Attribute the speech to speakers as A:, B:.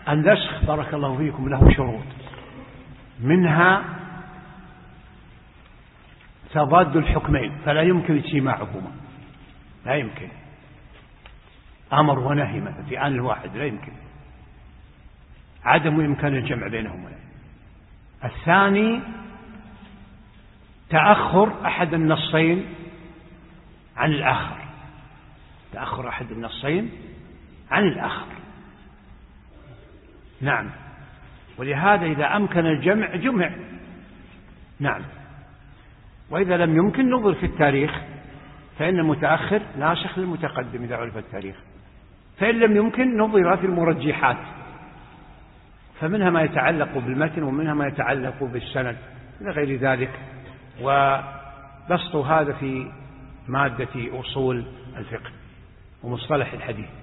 A: النسخ بارك الله فيكم له شروط، منها تضاد الحكمين، فلا يمكن اجتماعهما، لا يمكن، أمر ونهي مثلا في آن واحد لا يمكن، عدم إمكان الجمع بينهما. الثاني تأخر أحد النصين عن الآخر، تأخر أحد النصين عن الآخر. نعم، ولهذا إذا أمكن الجمع جمع. نعم، وإذا لم يمكن نظر في التاريخ، فإن المتأخر ناسخ للمتقدم إذا عرف التاريخ، فإن لم يمكن نظر في المرجحات، فمنها ما يتعلق بالمتن ومنها ما يتعلق بالسند إلى غير ذلك. وبسط هذا في مادة أصول الفقه ومصطلح الحديث.